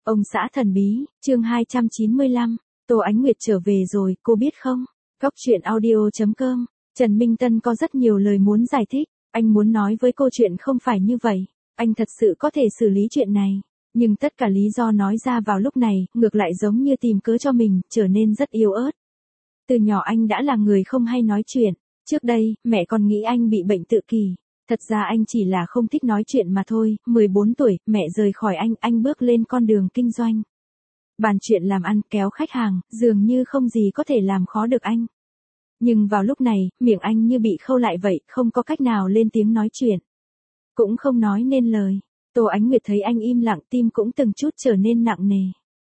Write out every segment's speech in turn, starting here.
Ông xã thần bí, chương 295, Tô Ánh Nguyệt trở về rồi, cô biết không? Góc truyện audio.com, Trần Minh Tân có rất nhiều lời muốn giải thích, anh muốn nói với cô chuyện không phải như vậy, anh thật sự có thể xử lý chuyện này, nhưng tất cả lý do nói ra vào lúc này, ngược lại giống như tìm cớ cho mình, trở nên rất yếu ớt. Từ nhỏ anh đã là người không hay nói chuyện, trước đây, mẹ còn nghĩ anh bị bệnh tự kỷ. Thật ra anh chỉ là không thích nói chuyện mà thôi, 14 tuổi, mẹ rời khỏi anh bước lên con đường kinh doanh. Bàn chuyện làm ăn, kéo khách hàng, dường như không gì có thể làm khó được anh. Nhưng vào lúc này, miệng anh như bị khâu lại vậy, không có cách nào lên tiếng nói chuyện. Cũng không nói nên lời. Tô Ánh Nguyệt thấy anh im lặng, tim cũng từng chút trở nên nặng nề.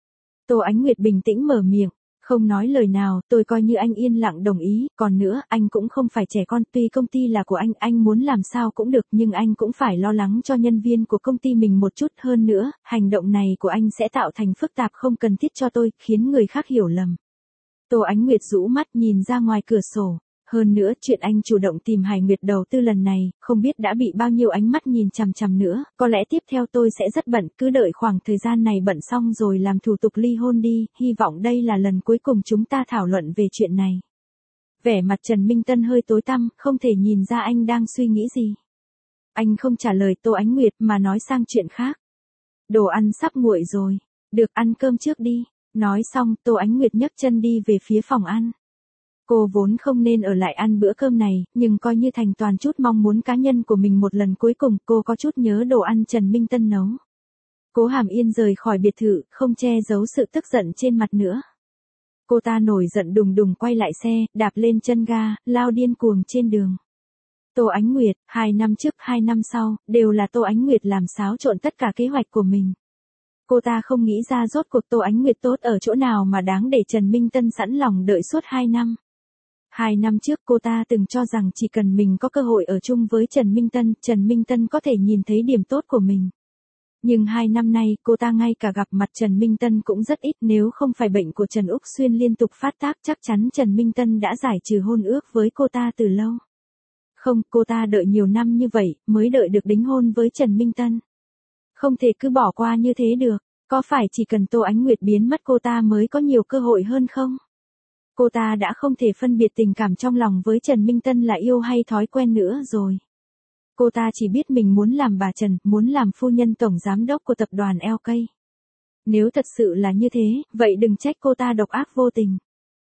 Tô Ánh Nguyệt bình tĩnh mở miệng. Không nói lời nào, tôi coi như anh yên lặng đồng ý, còn nữa, anh cũng không phải trẻ con, tuy công ty là của anh muốn làm sao cũng được, nhưng anh cũng phải lo lắng cho nhân viên của công ty mình một chút hơn nữa, hành động này của anh sẽ tạo thành phức tạp không cần thiết cho tôi, khiến người khác hiểu lầm. Tô Ánh Nguyệt rũ mắt nhìn ra ngoài cửa sổ. Hơn nữa, chuyện anh chủ động tìm Hải Nguyệt đầu tư lần này, không biết đã bị bao nhiêu ánh mắt nhìn chằm chằm nữa, có lẽ tiếp theo tôi sẽ rất bận, cứ đợi khoảng thời gian này bận xong rồi làm thủ tục ly hôn đi, hy vọng đây là lần cuối cùng chúng ta thảo luận về chuyện này. Vẻ mặt Trần Minh Tân hơi tối tăm, không thể nhìn ra anh đang suy nghĩ gì. Anh không trả lời Tô Ánh Nguyệt mà nói sang chuyện khác. Đồ ăn sắp nguội rồi, được ăn cơm trước đi. Nói xong, Tô Ánh Nguyệt nhấc chân đi về phía phòng ăn. Cô vốn không nên ở lại ăn bữa cơm này, nhưng coi như thành toàn chút mong muốn cá nhân của mình một lần cuối cùng, cô có chút nhớ đồ ăn Trần Minh Tân nấu. Cố Hàm Yên rời khỏi biệt thự, không che giấu sự tức giận trên mặt nữa. Cô ta nổi giận đùng đùng quay lại xe, đạp lên chân ga, lao điên cuồng trên đường. Tô Ánh Nguyệt, 2 năm trước 2 năm sau, đều là Tô Ánh Nguyệt làm xáo trộn tất cả kế hoạch của mình. Cô ta không nghĩ ra rốt cuộc Tô Ánh Nguyệt tốt ở chỗ nào mà đáng để Trần Minh Tân sẵn lòng đợi suốt 2 năm. 2 năm trước cô ta từng cho rằng chỉ cần mình có cơ hội ở chung với Trần Minh Tân có thể nhìn thấy điểm tốt của mình. Nhưng 2 năm nay cô ta ngay cả gặp mặt Trần Minh Tân cũng rất ít, nếu không phải bệnh của Trần Úc Xuyên liên tục phát tác chắc chắn Trần Minh Tân đã giải trừ hôn ước với cô ta từ lâu. Không, cô ta đợi nhiều năm như vậy mới đợi được đính hôn với Trần Minh Tân. Không thể cứ bỏ qua như thế được, có phải chỉ cần Tô Ánh Nguyệt biến mất cô ta mới có nhiều cơ hội hơn không? Cô ta đã không thể phân biệt tình cảm trong lòng với Trần Minh Tân là yêu hay thói quen nữa rồi. Cô ta chỉ biết mình muốn làm bà Trần, muốn làm phu nhân tổng giám đốc của tập đoàn LK. Nếu thật sự là như thế, vậy đừng trách cô ta độc ác vô tình.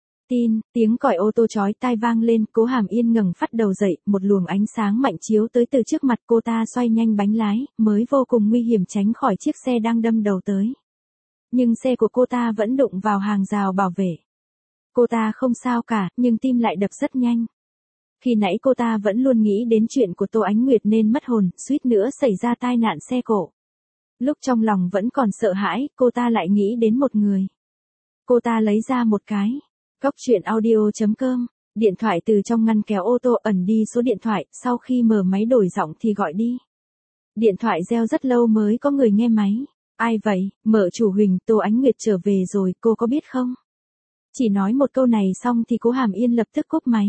Tiếng còi ô tô chói tai vang lên, Cố Hàm Yên ngẩng phát đầu dậy, một luồng ánh sáng mạnh chiếu tới từ trước mặt cô ta, xoay nhanh bánh lái, mới vô cùng nguy hiểm tránh khỏi chiếc xe đang đâm đầu tới. Nhưng xe của cô ta vẫn đụng vào hàng rào bảo vệ. Cô ta không sao cả, nhưng tim lại đập rất nhanh. Khi nãy cô ta vẫn luôn nghĩ đến chuyện của Tô Ánh Nguyệt nên mất hồn, suýt nữa xảy ra tai nạn xe cộ. Lúc trong lòng vẫn còn sợ hãi, cô ta lại nghĩ đến một người. Cô ta lấy ra một cái. Góc truyện audio.com, điện thoại từ trong ngăn kéo ô tô, ẩn đi số điện thoại, sau khi mở máy đổi giọng thì gọi đi. Điện thoại reo rất lâu mới có người nghe máy. Ai vậy, Mở chủ Huỳnh, Tô Ánh Nguyệt trở về rồi, cô có biết không? Chỉ nói một câu này xong thì Cố Hàm Yên lập tức cúp máy.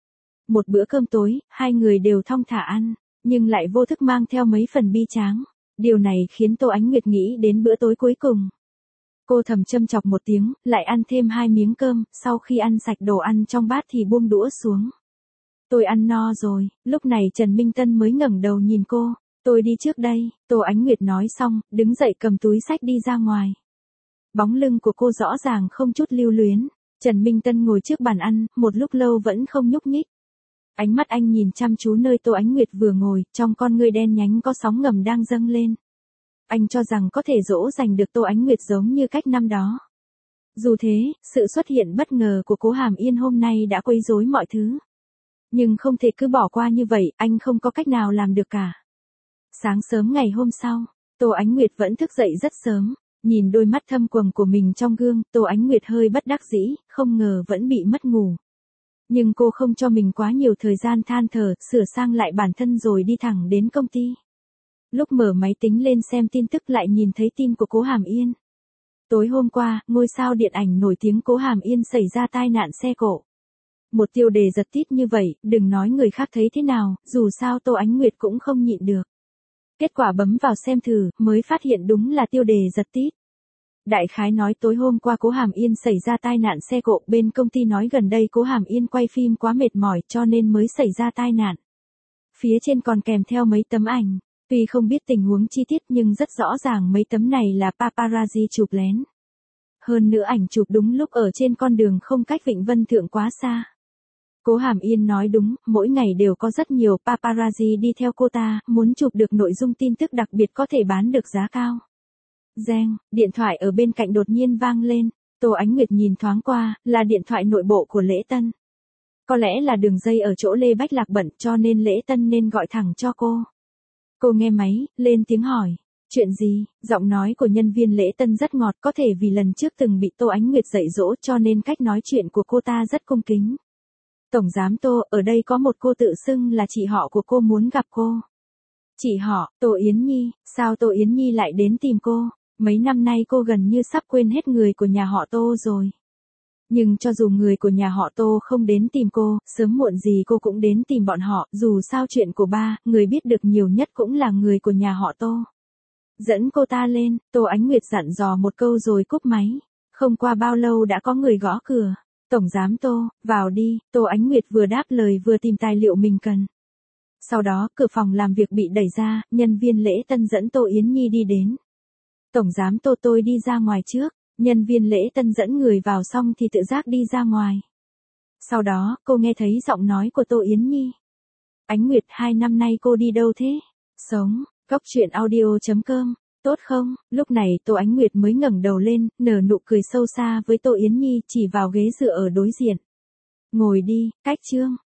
Một bữa cơm tối, hai người đều thong thả ăn, nhưng lại vô thức mang theo mấy phần bi tráng. Điều này khiến Tô Ánh Nguyệt nghĩ đến bữa tối cuối cùng. Cô thầm châm chọc một tiếng, lại ăn thêm 2 miếng cơm, sau khi ăn sạch đồ ăn trong bát thì buông đũa xuống. Tôi ăn no rồi, lúc này Trần Minh Tân mới ngẩng đầu nhìn cô, tôi đi trước đây, Tô Ánh Nguyệt nói xong, đứng dậy cầm túi xách đi ra ngoài. Bóng lưng của cô rõ ràng không chút lưu luyến, Trần Minh Tân ngồi trước bàn ăn, một lúc lâu vẫn không nhúc nhích. Ánh mắt anh nhìn chăm chú nơi Tô Ánh Nguyệt vừa ngồi, trong con ngươi đen nhánh có sóng ngầm đang dâng lên. Anh cho rằng có thể dỗ dành được Tô Ánh Nguyệt giống như cách năm đó. Dù thế, sự xuất hiện bất ngờ của Cố Hàm Yên hôm nay đã quấy rối mọi thứ. Nhưng không thể cứ bỏ qua như vậy, anh không có cách nào làm được cả. Sáng sớm ngày hôm sau, Tô Ánh Nguyệt vẫn thức dậy rất sớm, nhìn đôi mắt thâm quầng của mình trong gương, Tô Ánh Nguyệt hơi bất đắc dĩ, không ngờ vẫn bị mất ngủ. Nhưng cô không cho mình quá nhiều thời gian than thở, sửa sang lại bản thân rồi đi thẳng đến công ty. Lúc mở máy tính lên xem tin tức lại nhìn thấy tin của Cố Hàm Yên. Tối hôm qua, ngôi sao điện ảnh nổi tiếng Cố Hàm Yên xảy ra tai nạn xe cộ. Một tiêu đề giật tít như vậy, đừng nói người khác thấy thế nào, dù sao Tô Ánh Nguyệt cũng không nhịn được. Kết quả bấm vào xem thử, mới phát hiện đúng là tiêu đề giật tít. Đại khái nói tối hôm qua Cố Hàm Yên xảy ra tai nạn xe cộ, bên công ty nói gần đây Cố Hàm Yên quay phim quá mệt mỏi cho nên mới xảy ra tai nạn. Phía trên còn kèm theo mấy tấm ảnh, tuy không biết tình huống chi tiết nhưng rất rõ ràng mấy tấm này là paparazzi chụp lén. Hơn nữa ảnh chụp đúng lúc ở trên con đường không cách Vịnh Vân Thượng quá xa. Cố Hàm Yên nói đúng, mỗi ngày đều có rất nhiều paparazzi đi theo cô ta, muốn chụp được nội dung tin tức đặc biệt có thể bán được giá cao. Reng, điện thoại ở bên cạnh đột nhiên vang lên, Tô Ánh Nguyệt nhìn thoáng qua, là điện thoại nội bộ của Lễ Tân. Có lẽ là đường dây ở chỗ Lê Bách Lạc bận cho nên Lễ Tân nên gọi thẳng cho cô. Cô nghe máy, lên tiếng hỏi, chuyện gì? Giọng nói của nhân viên Lễ Tân rất ngọt, có thể vì lần trước từng bị Tô Ánh Nguyệt dạy dỗ cho nên cách nói chuyện của cô ta rất cung kính. Tổng giám Tô, ở đây có một cô tự xưng là chị họ của cô muốn gặp cô. Chị họ, Tô Yến Nhi, sao Tô Yến Nhi lại đến tìm cô? Mấy năm nay cô gần như sắp quên hết người của nhà họ Tô rồi. Nhưng cho dù người của nhà họ Tô không đến tìm cô, sớm muộn gì cô cũng đến tìm bọn họ, dù sao chuyện của ba, người biết được nhiều nhất cũng là người của nhà họ Tô. Dẫn cô ta lên, Tô Ánh Nguyệt dặn dò một câu rồi cúp máy. Không qua bao lâu đã có người gõ cửa. Tổng giám Tô, vào đi, Tô Ánh Nguyệt vừa đáp lời vừa tìm tài liệu mình cần. Sau đó, cửa phòng làm việc bị đẩy ra, nhân viên Lễ Tân dẫn Tô Yến Nhi đi đến. Tổng giám Tô, tôi đi ra ngoài trước. Nhân viên Lễ Tân dẫn người vào xong thì tự giác đi ra ngoài. Sau đó, cô nghe thấy giọng nói của Tô Yến Nhi. Ánh Nguyệt, 2 năm nay cô đi đâu thế? Sống, Góc Chuyện Audio.com, tốt không? Lúc này Tô Ánh Nguyệt mới ngẩng đầu lên, nở nụ cười sâu xa với Tô Yến Nhi, chỉ vào ghế dựa ở đối diện. Ngồi đi, Cách Trương.